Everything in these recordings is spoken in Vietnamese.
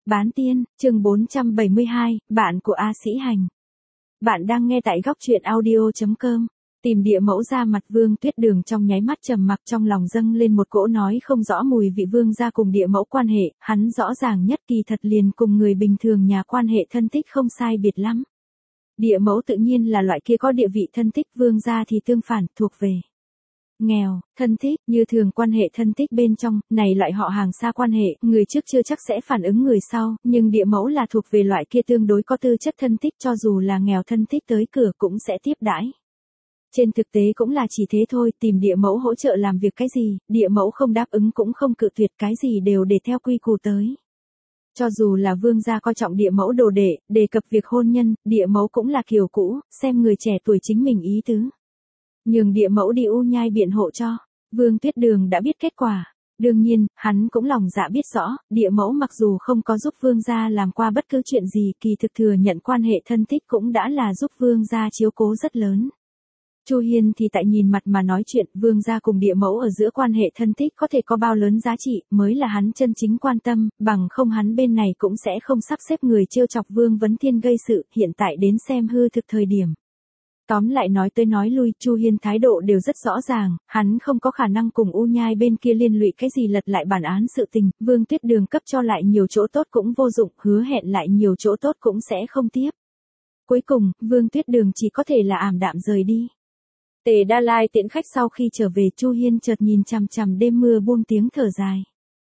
Bán tiên, chương 472, bạn của A Sĩ Hành. Bạn đang nghe tại góc truyện audio.com. Tìm địa mẫu ra mặt Vương Tuyết Đường trong nháy mắt trầm mặc, trong lòng dâng lên một cỗ nói không rõ mùi vị Vương gia cùng địa mẫu quan hệ, hắn rõ ràng nhất kỳ thật liền cùng người bình thường nhà quan hệ thân thích không sai biệt lắm. Địa mẫu tự nhiên là loại kia có địa vị thân thích, Vương gia thì tương phản, thuộc về nghèo, thân thích, như thường quan hệ thân thích bên trong, này loại họ hàng xa quan hệ, người trước chưa chắc sẽ phản ứng người sau, nhưng địa mẫu là thuộc về loại kia tương đối có tư chất thân thích, cho dù là nghèo thân thích tới cửa cũng sẽ tiếp đãi. Trên thực tế cũng là chỉ thế thôi, tìm địa mẫu hỗ trợ làm việc cái gì, địa mẫu không đáp ứng cũng không cự tuyệt, cái gì đều để theo quy củ tới. Cho dù là Vương gia coi trọng địa mẫu đồ đệ, đề cập việc hôn nhân, địa mẫu cũng là kiểu cũ, xem người trẻ tuổi chính mình ý tứ. Nhường địa mẫu đi U Nhai biện hộ cho. Vương Tuyết Đường đã biết kết quả. Đương nhiên, hắn cũng lòng dạ biết rõ, địa mẫu mặc dù không có giúp Vương gia làm qua bất cứ chuyện gì, kỳ thực thừa nhận quan hệ thân thích cũng đã là giúp Vương gia chiếu cố rất lớn. Chu Hiên thì tại nhìn mặt mà nói chuyện, Vương gia cùng địa mẫu ở giữa quan hệ thân thích có thể có bao lớn giá trị, mới là hắn chân chính quan tâm, bằng không hắn bên này cũng sẽ không sắp xếp người trêu chọc Vương Vấn Thiên gây sự, hiện tại đến xem hư thực thời điểm. Tóm lại nói tới nói lui, Chu Hiên thái độ đều rất rõ ràng, hắn không có khả năng cùng U Nhai bên kia liên lụy cái gì lật lại bản án sự tình, Vương Tuyết Đường cấp cho lại nhiều chỗ tốt cũng vô dụng, hứa hẹn lại nhiều chỗ tốt cũng sẽ không tiếp. Cuối cùng, Vương Tuyết Đường chỉ có thể là ảm đạm rời đi. Tề Đa Lai tiễn khách sau khi trở về, Chu Hiên chợt nhìn chằm chằm đêm mưa buông tiếng thở dài.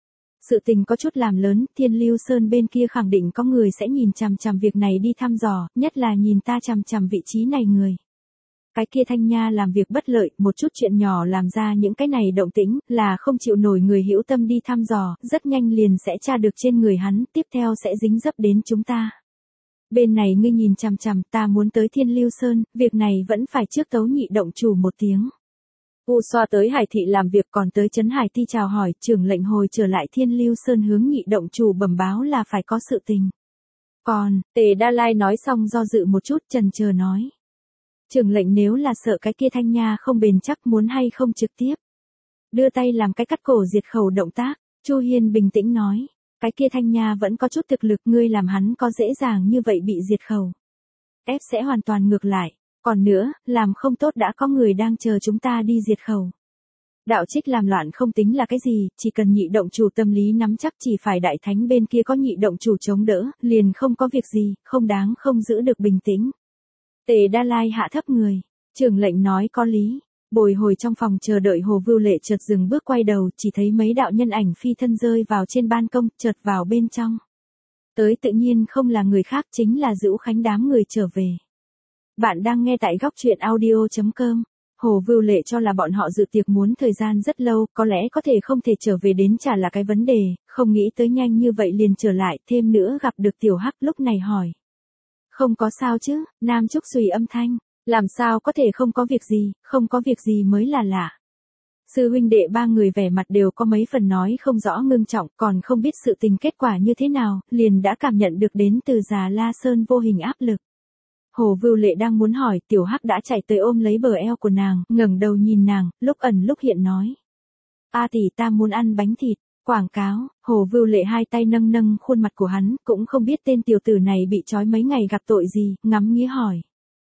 Sự tình có chút làm lớn, Thiên Lưu Sơn bên kia khẳng định có người sẽ nhìn chằm chằm việc này đi thăm dò, nhất là nhìn ta chằm chằm vị trí này người. Cái kia Thanh Nha làm việc bất lợi, một chút chuyện nhỏ làm ra những cái này động tĩnh, là không chịu nổi người hữu tâm đi thăm dò, rất nhanh liền sẽ tra được trên người hắn, tiếp theo sẽ dính dấp đến chúng ta. Bên này ngươi nhìn chằm chằm, ta muốn tới Thiên Lưu Sơn, việc này vẫn phải trước tấu Nhị động chủ một tiếng. U Xoa tới Hải thị làm việc, còn tới Trấn Hải Ti chào hỏi, trưởng lệnh hồi trở lại Thiên Lưu Sơn hướng Nhị động chủ bẩm báo là phải có sự tình. Còn, Tề Đa Lai nói xong do dự một chút, chần chờ nói. Trưởng lệnh nếu là sợ cái kia Thanh Nha không bền chắc, muốn hay không trực tiếp đưa tay làm cái cắt cổ diệt khẩu động tác. Chu Hiên bình tĩnh nói, cái kia Thanh Nha vẫn có chút thực lực, ngươi làm hắn có dễ dàng như vậy bị diệt khẩu. Ép sẽ hoàn toàn ngược lại, còn nữa, làm không tốt đã có người đang chờ chúng ta đi diệt khẩu. Đạo trích làm loạn không tính là cái gì, chỉ cần Nhị động chủ tâm lý nắm chắc, chỉ phải đại thánh bên kia có Nhị động chủ chống đỡ, liền không có việc gì, không đáng không giữ được bình tĩnh. Tề Đa Lai hạ thấp người, trưởng lệnh nói có lý. Bồi hồi trong phòng chờ đợi, Hồ Vưu Lệ chợt dừng bước quay đầu, chỉ thấy mấy đạo nhân ảnh phi thân rơi vào trên ban công, chợt vào bên trong. Tới tự nhiên không là người khác, chính là Dữu Khánh đám người trở về. Bạn đang nghe tại góc truyện audio.com. Hồ Vưu Lệ cho là bọn họ dự tiệc muốn thời gian rất lâu, có lẽ có thể không thể trở về đến chả là cái vấn đề, không nghĩ tới nhanh như vậy liền trở lại, thêm nữa gặp được Tiểu Hắc lúc này hỏi. Không có sao chứ, Nam Trúc xùy âm thanh, làm sao có thể không có việc gì, không có việc gì mới là lạ. Sư huynh đệ ba người vẻ mặt đều có mấy phần nói không rõ ngưng trọng, còn không biết sự tình kết quả như thế nào, liền đã cảm nhận được đến từ Già La Sơn vô hình áp lực. Hồ Vưu Lệ đang muốn hỏi, Tiểu Hắc đã chạy tới ôm lấy bờ eo của nàng, ngẩng đầu nhìn nàng, lúc ẩn lúc hiện nói. A tỷ, ta muốn ăn bánh thịt. Quảng cáo, Hồ Vưu Lệ hai tay nâng nâng khuôn mặt của hắn, cũng không biết tên tiểu tử này bị trói mấy ngày gặp tội gì, ngắm nghía hỏi.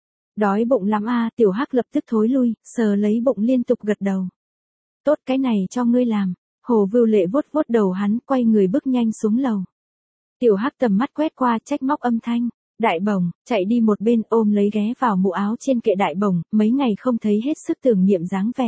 Đói bụng lắm a, Tiểu Hắc lập tức thối lui, sờ lấy bụng liên tục gật đầu. Tốt, cái này cho ngươi làm. Hồ Vưu Lệ vuốt vuốt đầu hắn, quay người bước nhanh xuống lầu. Tiểu Hắc tầm mắt quét qua, trách móc âm thanh. Đại bổng, chạy đi một bên ôm lấy ghé vào mũ áo trên kệ đại bổng, mấy ngày không thấy hết sức tưởng niệm dáng vẻ.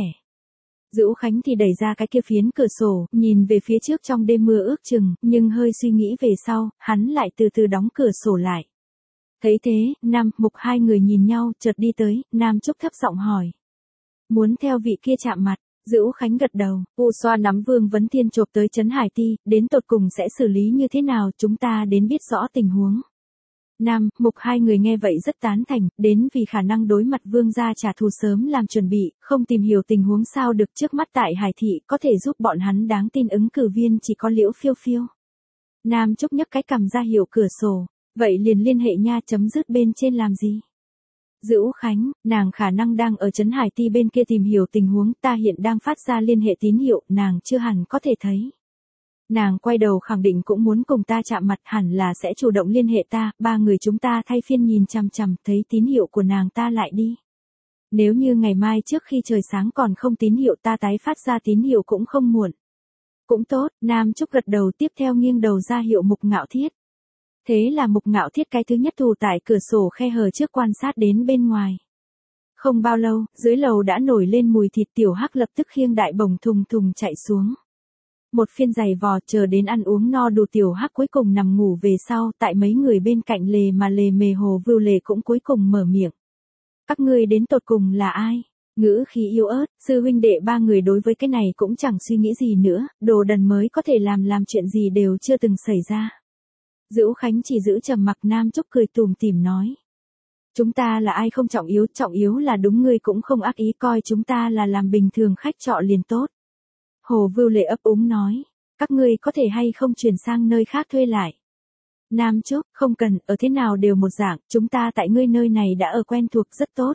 Dữu Khánh thì đẩy ra cái kia phiến cửa sổ, nhìn về phía trước trong đêm mưa ước chừng, nhưng hơi suy nghĩ về sau, hắn lại từ từ đóng cửa sổ lại. Thấy thế, Nam, Mục hai người nhìn nhau, chợt đi tới, Nam Trúc thấp giọng hỏi. Muốn theo vị kia chạm mặt, Dữu Khánh gật đầu, U Xoa nắm Vương Vấn Thiên chộp tới Trấn Hải Ti, đến tột cùng sẽ xử lý như thế nào, chúng ta đến biết rõ tình huống. Nam, Mục hai người nghe vậy rất tán thành, đến vì khả năng đối mặt Vương gia trả thù sớm làm chuẩn bị, không tìm hiểu tình huống sao được, trước mắt tại Hải thị có thể giúp bọn hắn đáng tin ứng cử viên chỉ có Liễu Phiêu Phiêu. Nam Trúc nhấc cái cằm ra hiệu cửa sổ, vậy liền liên hệ nha, chấm dứt bên trên làm gì? Dữu Khánh, nàng khả năng đang ở Trấn Hải Ti bên kia tìm hiểu tình huống, ta hiện đang phát ra liên hệ tín hiệu, nàng chưa hẳn có thể thấy. Nàng quay đầu khẳng định cũng muốn cùng ta chạm mặt, hẳn là sẽ chủ động liên hệ ta, ba người chúng ta thay phiên nhìn chằm chằm, thấy tín hiệu của nàng ta lại đi. Nếu như ngày mai trước khi trời sáng còn không tín hiệu ta tái phát ra tín hiệu cũng không muộn. Cũng tốt, Nam Trúc gật đầu, tiếp theo nghiêng đầu ra hiệu Mục Ngạo Thiết. Thế là Mục Ngạo Thiết cái thứ nhất thủ tại cửa sổ khe hở trước quan sát đến bên ngoài. Không bao lâu, dưới lầu đã nổi lên mùi thịt, Tiểu Hắc lập tức khiêng đại bổng thùng thùng chạy xuống. Một phiên giày vò, chờ đến ăn uống no đủ, Tiểu Hắc cuối cùng nằm ngủ về sau, tại mấy người bên cạnh lề mà lề mề Hồ Vưu Lệ cũng cuối cùng mở miệng. Các ngươi đến tột cùng là ai? Ngữ khí yếu ớt, sư huynh đệ ba người đối với cái này cũng chẳng suy nghĩ gì nữa, đồ đần mới có thể làm chuyện gì đều chưa từng xảy ra. Dữu Khánh chỉ giữ trầm mặc, Nam Trúc cười tủm tỉm nói. Chúng ta là ai không trọng yếu là đúng, ngươi cũng không ác ý, coi chúng ta là làm bình thường khách trọ liền tốt. Hồ Vưu Lệ ấp úng nói, các ngươi có thể hay không chuyển sang nơi khác thuê lại. Nam Trúc, không cần, ở thế nào đều một dạng, chúng ta tại ngươi nơi này đã ở quen thuộc rất tốt.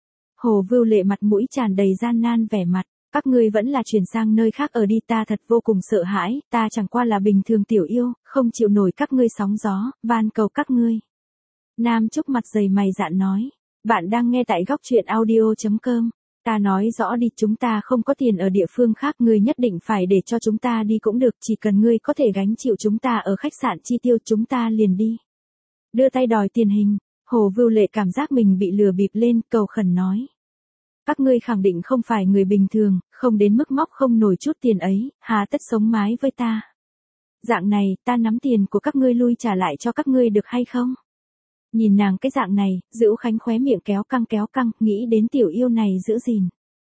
Hồ Vưu Lệ mặt mũi tràn đầy gian nan vẻ mặt, các ngươi vẫn là chuyển sang nơi khác ở đi, ta thật vô cùng sợ hãi, ta chẳng qua là bình thường tiểu yêu, không chịu nổi các ngươi sóng gió, van cầu các ngươi. Nam Trúc mặt dày mày dạn nói, bạn đang nghe tại góc truyện audio.com. Ta nói rõ đi, chúng ta không có tiền ở địa phương khác, ngươi nhất định phải để cho chúng ta đi cũng được, chỉ cần ngươi có thể gánh chịu chúng ta ở khách sạn chi tiêu chúng ta liền đi. Đưa tay đòi tiền hình, Hồ Vưu Lệ cảm giác mình bị lừa bịp lên, cầu khẩn nói. Các ngươi khẳng định không phải người bình thường, không đến mức móc không nổi chút tiền ấy, hà tất sống mái với ta. Dạng này, ta nắm tiền của các ngươi lui trả lại cho các ngươi được hay không? Nhìn nàng cái dạng này, Dữu Khánh khóe miệng kéo căng, nghĩ đến tiểu yêu này giữ gìn.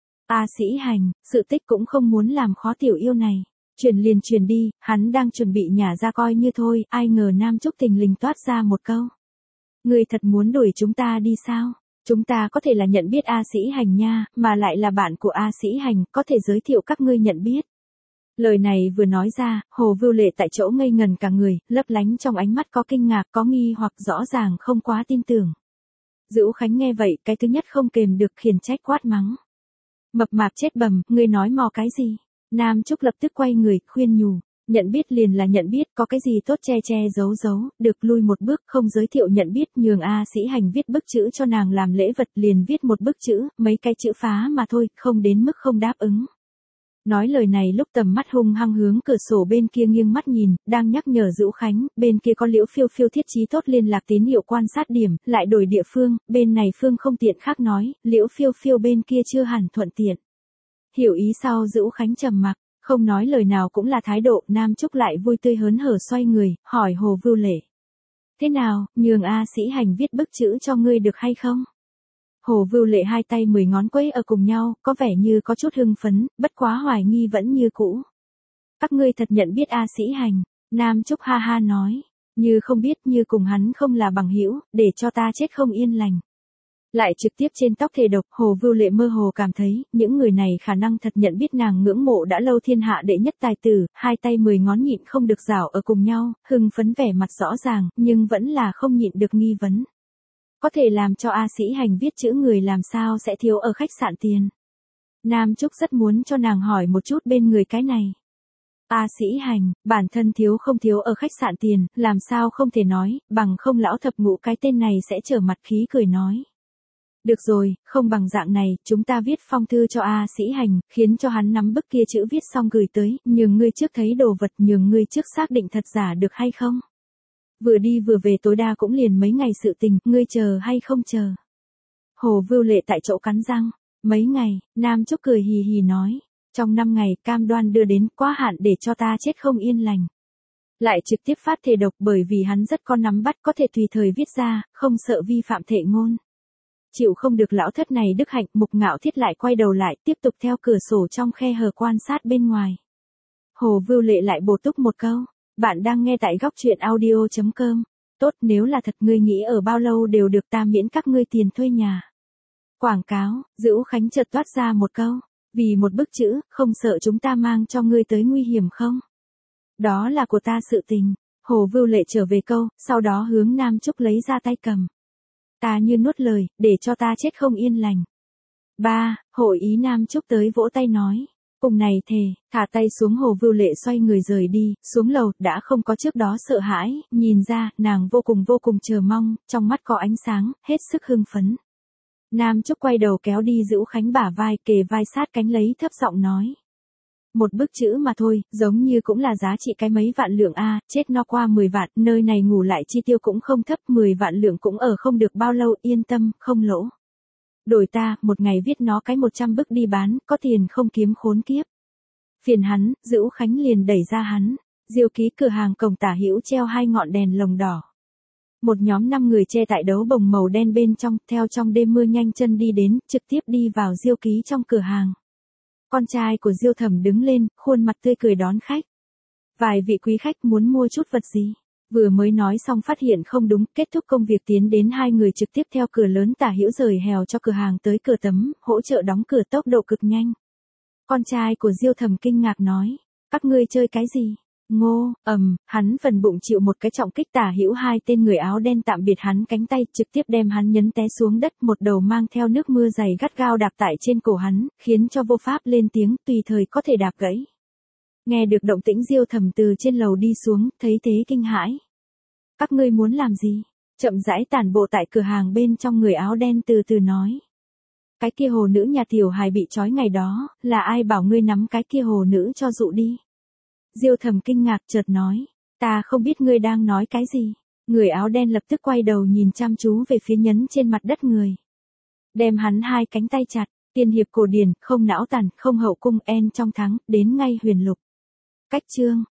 A Sĩ Hành, sự tích cũng không muốn làm khó tiểu yêu này. Truyền liền truyền đi, hắn đang chuẩn bị nhả ra coi như thôi, ai ngờ Nam Trúc thình lình toát ra một câu. Ngươi thật muốn đuổi chúng ta đi sao? Chúng ta có thể là nhận biết A Sĩ Hành nha, mà lại là bạn của A Sĩ Hành, có thể giới thiệu các ngươi nhận biết. Lời này vừa nói ra, Hồ Vưu Lệ tại chỗ ngây ngần cả người, lấp lánh trong ánh mắt có kinh ngạc, có nghi hoặc, rõ ràng không quá tin tưởng. Dữu Khánh nghe vậy, cái thứ nhất không kềm được khiển trách quát mắng. Mập mạp chết bầm, ngươi nói mò cái gì? Nam Trúc lập tức quay người, khuyên nhủ. Nhận biết liền là nhận biết, có cái gì tốt che giấu, được lui một bước, không giới thiệu nhận biết, nhường A Sĩ Hành viết bức chữ cho nàng làm lễ vật, liền viết một bức chữ, mấy cái chữ phá mà thôi, không đến mức không đáp ứng. Nói lời này lúc tầm mắt hung hăng hướng cửa sổ bên kia nghiêng mắt nhìn, đang nhắc nhở Dữu Khánh, bên kia có Liễu Phiêu Phiêu thiết trí tốt liên lạc tín hiệu quan sát điểm, lại đổi địa phương, bên này phương không tiện khác nói, Liễu Phiêu Phiêu bên kia chưa hẳn thuận tiện. Hiểu ý sau Dữu Khánh trầm mặc, không nói lời nào cũng là thái độ, Nam Trúc lại vui tươi hớn hở xoay người, hỏi Hồ Vưu Lệ. Thế nào, nhường A Sĩ Hành viết bức chữ cho ngươi được hay không? Hồ Vưu Lệ hai tay 10 ngón quấy ở cùng nhau, có vẻ như có chút hưng phấn, bất quá hoài nghi vẫn như cũ. Các ngươi thật nhận biết A Sĩ Hành, Nam Trúc ha ha nói, như không biết, như cùng hắn không là bằng hữu, để cho ta chết không yên lành. Lại trực tiếp trên tóc thề độc, Hồ Vưu Lệ mơ hồ cảm thấy, những người này khả năng thật nhận biết nàng ngưỡng mộ đã lâu thiên hạ đệ nhất tài tử, hai tay 10 ngón nhịn không được rảo ở cùng nhau, hưng phấn vẻ mặt rõ ràng, nhưng vẫn là không nhịn được nghi vấn. Có thể làm cho A Sĩ Hành viết chữ người làm sao sẽ thiếu ở khách sạn tiền. Nam Trúc rất muốn cho nàng hỏi một chút bên người cái này. A Sĩ Hành, bản thân thiếu không thiếu ở khách sạn tiền, làm sao không thể nói, bằng không lão thập ngũ cái tên này sẽ trở mặt khí cười nói. Được rồi, không bằng dạng này, chúng ta viết phong thư cho A Sĩ Hành, khiến cho hắn nắm bức kia chữ viết xong gửi tới, nhường ngươi trước thấy đồ vật, nhường ngươi trước xác định thật giả được hay không. Vừa đi vừa về tối đa cũng liền mấy ngày sự tình, ngươi chờ hay không chờ. Hồ Vưu Lệ tại chỗ cắn răng, mấy ngày, Nam Trúc cười hì hì nói, trong 5 ngày cam đoan đưa đến, quá hạn để cho ta chết không yên lành. Lại trực tiếp phát thề độc bởi vì hắn rất có nắm bắt có thể tùy thời viết ra, không sợ vi phạm thệ ngôn. Chịu không được lão thất này đức hạnh, Mục Ngạo Thiết lại quay đầu lại, tiếp tục theo cửa sổ trong khe hở quan sát bên ngoài. Hồ Vưu Lệ lại bổ túc một câu. Bạn đang nghe tại góc truyện audio.com. Tốt, nếu là thật ngươi nghĩ ở bao lâu đều được, ta miễn các ngươi tiền thuê nhà. Quảng cáo, Dữu Khánh chợt toát ra một câu. Vì một bức chữ, không sợ chúng ta mang cho ngươi tới nguy hiểm không? Đó là của ta sự tình. Hồ Vưu Lệ trở về câu, sau đó hướng Nam Trúc lấy ra tay cầm. Ta như nuốt lời, để cho ta chết không yên lành. Hội ý Nam Trúc tới vỗ tay nói. Cùng này thề, thả tay xuống Hồ Vưu Lệ xoay người rời đi, xuống lầu, đã không có trước đó sợ hãi, nhìn ra, nàng vô cùng chờ mong, trong mắt có ánh sáng, hết sức hưng phấn. Nam Trúc quay đầu kéo đi Dữu Khánh bả vai, kề vai sát cánh lấy thấp giọng nói. Một bức chữ mà thôi, giống như cũng là giá trị cái mấy vạn lượng a, chết no qua 10 vạn, nơi này ngủ lại chi tiêu cũng không thấp, 10 vạn lượng cũng ở không được bao lâu, yên tâm, không lỗ. Đổi ta, một ngày viết nó cái 100 bức đi bán, có tiền không kiếm khốn kiếp. Phiền hắn, Dữu Khánh liền đẩy ra hắn. Diêu Ký cửa hàng cổng tả hữu treo 2 ngọn đèn lồng đỏ. Một nhóm 5 người che tại đấu bồng màu đen bên trong, theo trong đêm mưa nhanh chân đi đến, trực tiếp đi vào Diêu Ký trong cửa hàng. Con trai của Diêu Thẩm đứng lên, khuôn mặt tươi cười đón khách. Vài vị quý khách muốn mua chút vật gì? Vừa mới nói xong phát hiện không đúng, kết thúc công việc tiến đến 2 người trực tiếp theo cửa lớn tả hữu rời hèo cho cửa hàng tới cửa tấm, hỗ trợ đóng cửa tốc độ cực nhanh. Con trai của Diêu Thẩm kinh ngạc nói, các ngươi chơi cái gì? Ngô, hắn phần bụng chịu một cái trọng kích, tả hữu 2 tên người áo đen tạm biệt hắn cánh tay, trực tiếp đem hắn nhấn té xuống đất, một đầu mang theo nước mưa dày gắt gao đạp tại trên cổ hắn, khiến cho vô pháp lên tiếng, tùy thời có thể đạp gãy. Nghe được động tĩnh Diêu Thẩm từ trên lầu đi xuống, thấy thế kinh hãi. Các ngươi muốn làm gì? Chậm rãi tản bộ tại cửa hàng bên trong, người áo đen từ từ nói. Cái kia hồ nữ nhà tiểu hài bị trói ngày đó, là ai bảo ngươi nắm cái kia hồ nữ cho dụ đi? Diêu Thẩm kinh ngạc chợt nói, ta không biết ngươi đang nói cái gì. Người áo đen lập tức quay đầu nhìn chăm chú về phía nhấn trên mặt đất người. Đem hắn 2 cánh tay chặt, tiên hiệp cổ điển, không não tàn, không hậu cung, en trong thắng, đến ngay huyền lục. Cách chương